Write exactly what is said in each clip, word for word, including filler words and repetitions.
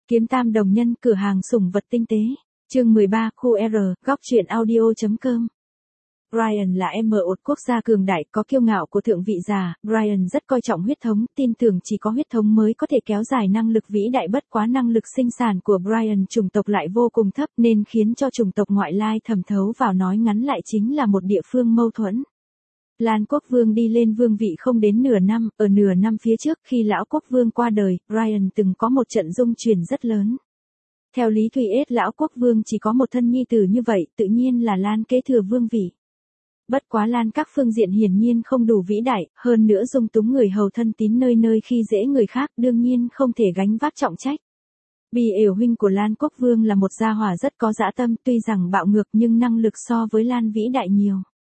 Kiếm Tam Đồng Nhân, cửa hàng sủng vật tinh tế. Chương mười ba, khu R, góc truyện audio.com. Brian là em một quốc gia cường đại có kiêu ngạo của thượng vị giả, Brian rất coi trọng huyết thống, tin tưởng chỉ có huyết thống mới có thể kéo dài năng lực vĩ đại, bất quá năng lực sinh sản của Brian chủng tộc lại vô cùng thấp nên khiến cho chủng tộc ngoại lai thẩm thấu vào, nói ngắn lại chính là một địa phương mâu thuẫn. Lan Quốc Vương đi lên vương vị không đến nửa năm, ở nửa năm phía trước khi lão Quốc Vương qua đời, Brian từng có một trận dung chuyển rất lớn. Theo lý thuyết lão Quốc Vương chỉ có một thân nhi tử như vậy, tự nhiên là Lan kế thừa vương vị. Bất quá Lan các phương diện hiển nhiên không đủ vĩ đại, hơn nữa dung túng người hầu thân tín nơi nơi khi dễ người khác, đương nhiên không thể gánh vác trọng trách. Bì ểu huynh của Lan Quốc Vương là một gia hỏa rất có dã tâm, tuy rằng bạo ngược nhưng năng lực so với Lan vĩ đại nhiều.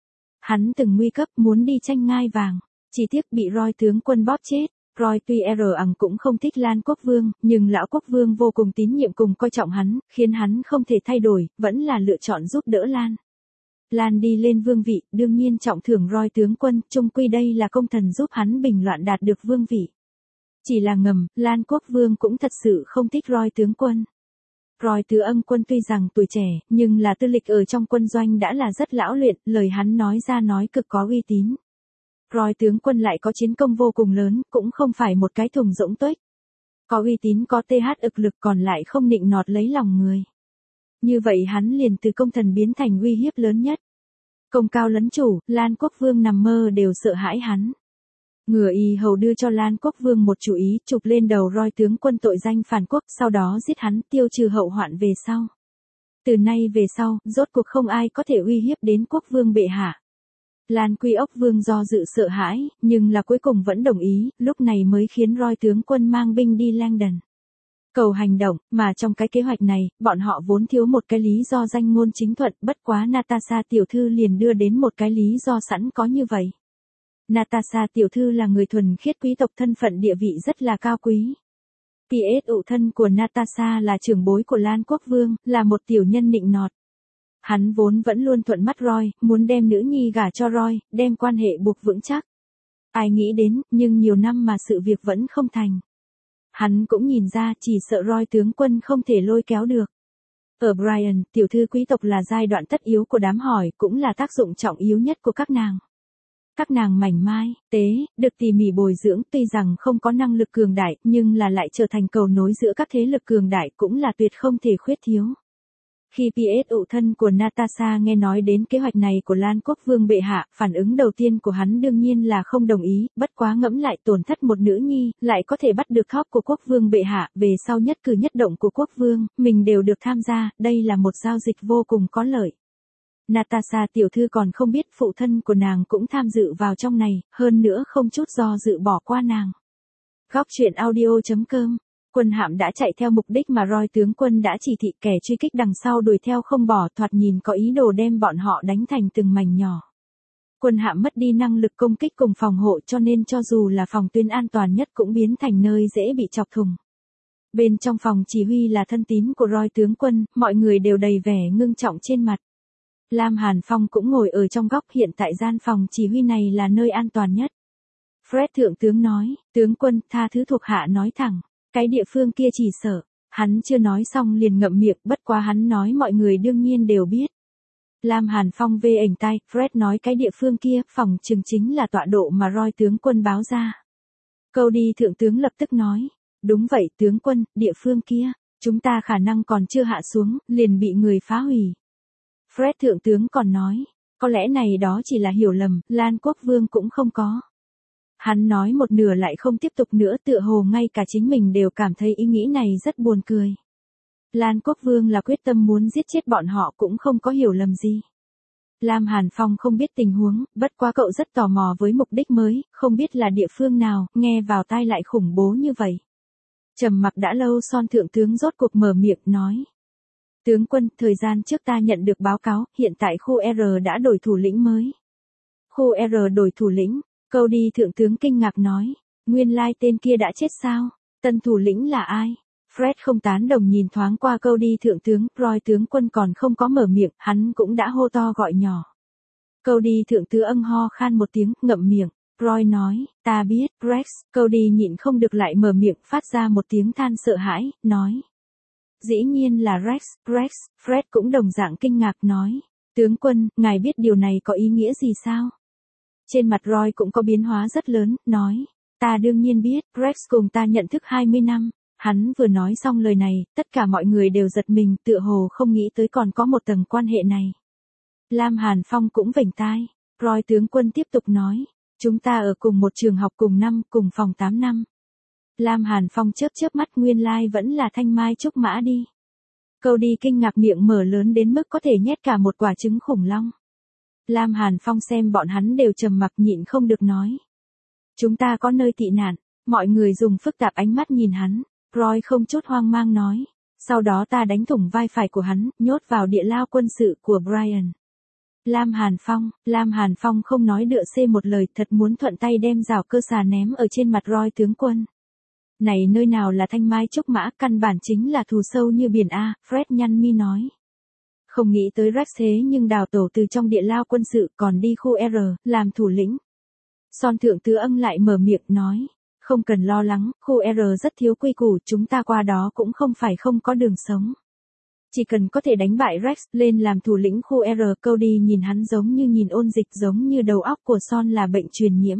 Hắn từng nguy cấp muốn đi tranh ngai vàng, chỉ tiếc bị Roy tướng quân bóp chết. Roy tuy er ẳng cũng không thích Lan Quốc Vương, nhưng lão Quốc Vương vô cùng tín nhiệm cùng coi trọng hắn, khiến hắn không thể thay đổi, vẫn là lựa chọn giúp đỡ Lan. Lan đi lên vương vị, đương nhiên trọng thưởng Roy tướng quân, chung quy đây là công thần giúp hắn bình loạn đạt được vương vị. Chỉ là ngầm, Lan Quốc Vương cũng thật sự không thích Roy tướng quân. Roy tứ âm quân tuy rằng tuổi trẻ, nhưng là tư lịch ở trong quân doanh đã là rất lão luyện, lời hắn nói ra nói cực có uy tín. Roy tướng quân lại có chiến công vô cùng lớn, cũng không phải một cái thùng rỗng tuếch. Có uy tín có th ực lực còn lại không nịnh nọt lấy lòng người. Như vậy hắn liền từ công thần biến thành uy hiếp lớn nhất. Công cao lấn chủ, Lan Quốc Vương nằm mơ đều sợ hãi hắn. Ngừa y hầu đưa cho Lan Quốc Vương một chủ ý, chụp lên đầu Roy tướng quân tội danh phản quốc, sau đó giết hắn, tiêu trừ hậu hoạn về sau. Từ nay về sau, rốt cuộc không ai có thể uy hiếp đến Quốc Vương bệ hạ. Lan Quy Ốc Vương do dự sợ hãi, nhưng là cuối cùng vẫn đồng ý, lúc này mới khiến Roy tướng quân mang binh đi Langdon. Cầu hành động, mà trong cái kế hoạch này, bọn họ vốn thiếu một cái lý do danh ngôn chính thuận, bất quá Natasha tiểu thư liền đưa đến một cái lý do sẵn có như vậy. Natasha tiểu thư là người thuần khiết quý tộc, thân phận địa vị rất là cao quý. pê ét ụ thân của Natasha là trưởng bối của Lan Quốc Vương, là một tiểu nhân nịnh nọt. Hắn vốn vẫn luôn thuận mắt Roy, muốn đem nữ nhi gả cho Roy, đem quan hệ buộc vững chắc. Ai nghĩ đến, nhưng nhiều năm mà sự việc vẫn không thành. Hắn cũng nhìn ra chỉ sợ Roy tướng quân không thể lôi kéo được. Ở Brian, tiểu thư quý tộc là giai đoạn tất yếu của đám hỏi, cũng là tác dụng trọng yếu nhất của các nàng. Các nàng mảnh mai, tế, được tỉ mỉ bồi dưỡng, tuy rằng không có năng lực cường đại, nhưng là lại trở thành cầu nối giữa các thế lực cường đại, cũng là tuyệt không thể khuyết thiếu. Khi pê ét ụ thân của Natasha nghe nói đến kế hoạch này của Lan Quốc Vương bệ hạ, phản ứng đầu tiên của hắn đương nhiên là không đồng ý, bất quá ngẫm lại tổn thất một nữ nhi, lại có thể bắt được thóp của Quốc Vương bệ hạ, về sau nhất cử nhất động của Quốc Vương, mình đều được tham gia, đây là một giao dịch vô cùng có lợi. Natasha tiểu thư còn không biết phụ thân của nàng cũng tham dự vào trong này, hơn nữa không chút do dự bỏ qua nàng. Góc truyện audio.com. Quân hạm đã chạy theo mục đích mà Roy tướng quân đã chỉ thị, kẻ truy kích đằng sau đuổi theo không bỏ, thoạt nhìn có ý đồ đem bọn họ đánh thành từng mảnh nhỏ. Quân hạm mất đi năng lực công kích cùng phòng hộ, cho nên cho dù là phòng tuyến an toàn nhất cũng biến thành nơi dễ bị chọc thủng. Bên trong phòng chỉ huy là thân tín của Roy tướng quân, mọi người đều đầy vẻ ngưng trọng trên mặt. Lam Hàn Phong cũng ngồi ở trong góc, hiện tại gian phòng chỉ huy này là nơi an toàn nhất. Fred thượng tướng nói, tướng quân, tha thứ thuộc hạ nói thẳng. Cái địa phương kia chỉ sợ, hắn chưa nói xong liền ngậm miệng, bất quá hắn nói mọi người đương nhiên đều biết. Lam Hàn Phong vê ảnh tay, Fred nói cái địa phương kia, phòng chừng chính là tọa độ mà Roy tướng quân báo ra. Cody thượng tướng lập tức nói, đúng vậy tướng quân, địa phương kia, chúng ta khả năng còn chưa hạ xuống, liền bị người phá hủy. Fred thượng tướng còn nói, có lẽ này đó chỉ là hiểu lầm, Lan Quốc Vương cũng không có. Hắn nói một nửa lại không tiếp tục nữa, tựa hồ ngay cả chính mình đều cảm thấy ý nghĩ này rất buồn cười. Lan Quốc Vương là quyết tâm muốn giết chết bọn họ, cũng không có hiểu lầm gì. Lam Hàn Phong không biết tình huống, bất quá cậu rất tò mò với mục đích mới, không biết là địa phương nào, nghe vào tai lại khủng bố như vậy. Trầm mặc đã lâu, Son thượng tướng rốt cuộc mở miệng nói. Tướng quân, thời gian trước ta nhận được báo cáo, hiện tại khu R đã đổi thủ lĩnh mới. Khu R đổi thủ lĩnh. Cody thượng tướng kinh ngạc nói, nguyên lai tên kia đã chết sao, tân thủ lĩnh là ai? Fred không tán đồng nhìn thoáng qua Cody thượng tướng, Roy tướng quân còn không có mở miệng, hắn cũng đã hô to gọi nhỏ. Cody thượng tướng âng ho khan một tiếng, ngậm miệng, Roy nói, ta biết, Rex, Cody nhịn không được lại mở miệng, phát ra một tiếng than sợ hãi, nói, Dĩ nhiên là Rex, Rex, Fred cũng đồng dạng kinh ngạc nói. Tướng quân, ngài biết điều này có ý nghĩa gì sao? Trên mặt Roy cũng có biến hóa rất lớn, nói. Ta đương nhiên biết, Rex cùng ta nhận thức hai mươi năm. Hắn vừa nói xong lời này, tất cả mọi người đều giật mình, tựa hồ không nghĩ tới còn có một tầng quan hệ này. Lam Hàn Phong cũng vểnh tai. Roy tướng quân tiếp tục nói. Chúng ta ở cùng một trường học cùng năm, cùng phòng tám năm. Lam Hàn Phong chớp chớp mắt, nguyên lai vẫn là thanh mai trúc mã đi. Cody kinh ngạc, miệng mở lớn đến mức có thể nhét cả một quả trứng khủng long. Lam Hàn Phong xem bọn hắn đều trầm mặc, nhịn không được nói. Chúng ta có nơi tị nạn. Mọi người dùng phức tạp ánh mắt nhìn hắn. Roy không chút hoang mang nói. Sau đó ta đánh thủng vai phải của hắn, nhốt vào địa lao quân sự của Brian. Lam Hàn Phong, Lam Hàn Phong không nói đựa xê một lời, thật muốn thuận tay đem rào cơ xà ném ở trên mặt Roy tướng quân. Này nơi nào là thanh mai trúc mã, căn bản chính là thù sâu như biển A, Fred nhăn mi nói. Không nghĩ tới Rex thế nhưng đào tổ từ trong địa lao quân sự còn đi khu R, làm thủ lĩnh. Son thượng tứ ân lại mở miệng nói. Không cần lo lắng, khu R rất thiếu quy củ, chúng ta qua đó cũng không phải không có đường sống. Chỉ cần có thể đánh bại Rex lên làm thủ lĩnh khu R. Cody nhìn hắn giống như nhìn ôn dịch, giống như đầu óc của Son là bệnh truyền nhiễm.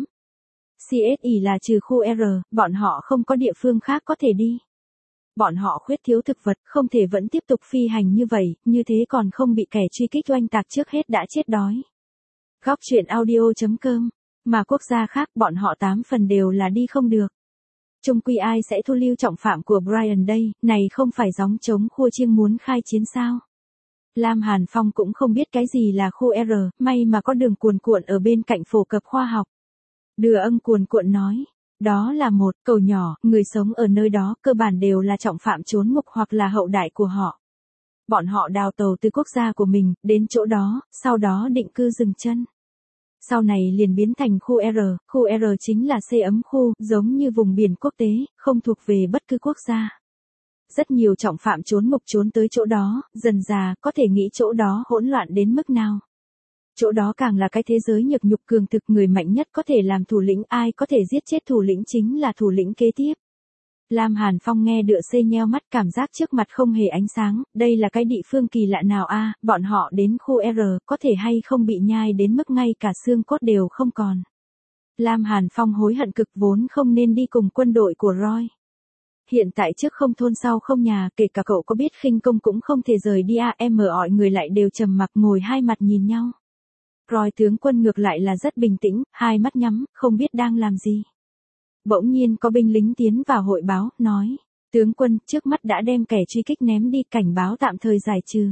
xê ét i là trừ khu R, bọn họ không có địa phương khác có thể đi. Bọn họ khuyết thiếu thực vật, không thể vẫn tiếp tục phi hành như vậy, như thế còn không bị kẻ truy kích oanh tạc trước hết đã chết đói. Góc truyện audio chấm com. Mà quốc gia khác bọn họ tám phần đều là đi không được. Chung quy ai sẽ thu lưu trọng phạm của Brian đây, này không phải gióng trống khua chiêng muốn khai chiến sao. Lam Hàn Phong cũng không biết cái gì là khu R, may mà có đường cuồn cuộn ở bên cạnh phổ cập khoa học. Đưa ân cuồn cuộn nói, đó là một cầu nhỏ, người sống ở nơi đó cơ bản đều là trọng phạm trốn ngục hoặc là hậu đại của họ. Bọn họ đào tàu từ quốc gia của mình, đến chỗ đó, sau đó định cư dừng chân. Sau này liền biến thành khu R, khu R chính là C ấm khu, giống như vùng biển quốc tế, không thuộc về bất cứ quốc gia. Rất nhiều trọng phạm trốn ngục trốn tới chỗ đó, dần già, có thể nghĩ chỗ đó hỗn loạn đến mức nào. Chỗ đó càng là cái thế giới nhược nhục cường thực, người mạnh nhất có thể làm thủ lĩnh, ai có thể giết chết thủ lĩnh chính là thủ lĩnh kế tiếp. Lam Hàn Phong nghe đựa xê nheo mắt, cảm giác trước mặt không hề ánh sáng, đây là cái địa phương kỳ lạ nào a, bọn họ đến khu R, có thể hay không bị nhai đến mức ngay cả xương cốt đều không còn. Lam Hàn Phong hối hận cực, vốn không nên đi cùng quân đội của Roy. Hiện tại trước không thôn sau không nhà, kể cả cậu có biết khinh công cũng không thể rời đi a, em mọi người lại đều trầm mặc ngồi hai mặt nhìn nhau. Roy tướng quân ngược lại là rất bình tĩnh, hai mắt nhắm, không biết đang làm gì. Bỗng nhiên có binh lính tiến vào hội báo, nói, tướng quân, trước mắt đã đem kẻ truy kích ném đi, cảnh báo tạm thời giải trừ.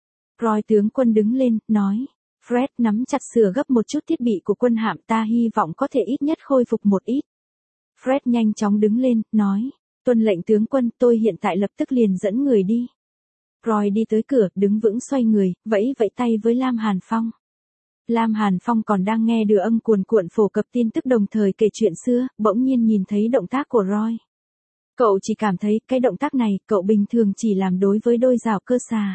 Roy tướng quân đứng lên, nói, Fred nắm chặt sửa gấp một chút thiết bị của quân hạm, ta hy vọng có thể ít nhất khôi phục một ít. Fred nhanh chóng đứng lên, nói, tuân lệnh tướng quân, tôi hiện tại lập tức liền dẫn người đi. Roy đi tới cửa, đứng vững xoay người, vẫy vẫy tay với Lam Hàn Phong. Lam Hàn Phong còn đang nghe đưa âm cuồn cuộn phổ cập tin tức đồng thời kể chuyện xưa, bỗng nhiên nhìn thấy động tác của Roy. Cậu chỉ cảm thấy cái động tác này cậu bình thường chỉ làm đối với đôi rào cơ xà.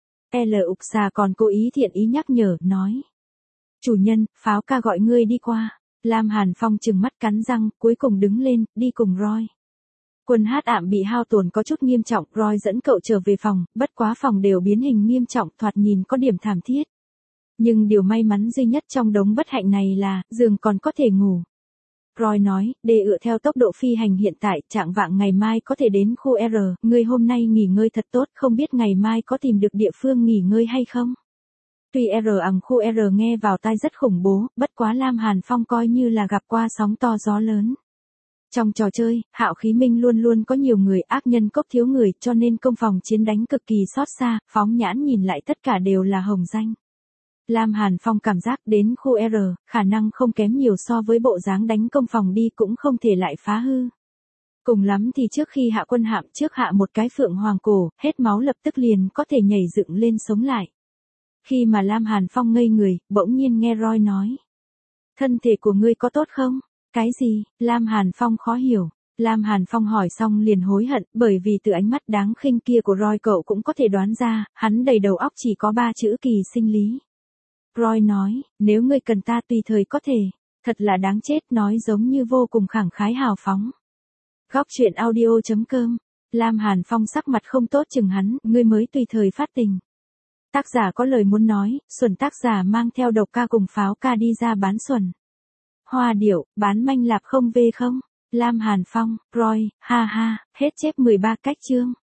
L ục xà còn cố ý thiện ý nhắc nhở, nói. Chủ nhân, pháo ca gọi ngươi đi qua. Lam Hàn Phong trừng mắt cắn răng, cuối cùng đứng lên, đi cùng Roy. Quân hát ạm bị hao tổn có chút nghiêm trọng, Roy dẫn cậu trở về phòng, bất quá phòng đều biến hình nghiêm trọng, thoạt nhìn có điểm thảm thiết. Nhưng điều may mắn duy nhất trong đống bất hạnh này là, giường còn có thể ngủ. Roy nói, để ựa theo tốc độ phi hành hiện tại, trạng vạng ngày mai có thể đến khu R, ngươi hôm nay nghỉ ngơi thật tốt, không biết ngày mai có tìm được địa phương nghỉ ngơi hay không? Tuy R ằng khu R nghe vào tai rất khủng bố, bất quá Lam Hàn Phong coi như là gặp qua sóng to gió lớn. Trong trò chơi, Hạo Khí Minh luôn luôn có nhiều người, ác nhân cốc thiếu người, cho nên công phòng chiến đánh cực kỳ xót xa, phóng nhãn nhìn lại tất cả đều là hồng danh. Lam Hàn Phong cảm giác đến khu R, khả năng không kém nhiều so với bộ dáng đánh công phòng đi, cũng không thể lại phá hư. Cùng lắm thì trước khi hạ quân hạm trước hạ một cái phượng hoàng cổ, hết máu lập tức liền có thể nhảy dựng lên sống lại. Khi mà Lam Hàn Phong ngây người, bỗng nhiên nghe Roy nói. Thân thể của ngươi có tốt không? Cái gì? Lam Hàn Phong khó hiểu. Lam Hàn Phong hỏi xong liền hối hận, bởi vì từ ánh mắt đáng khinh kia của Roy cậu cũng có thể đoán ra, hắn đầy đầu óc chỉ có ba chữ kỳ sinh lý. Roy nói, nếu ngươi cần ta tùy thời có thể, thật là đáng chết, nói giống như vô cùng khẳng khái hào phóng. Góc truyện audio chấm com Lam Hàn Phong sắc mặt không tốt chừng hắn, ngươi mới tùy thời phát tình. Tác giả có lời muốn nói, Xuân tác giả mang theo độc ca cùng pháo ca đi ra bán Xuân. Hoa điệu, bán manh lạp không về không? Lam Hàn Phong, Roy, ha ha, hết chép mười ba cách chương.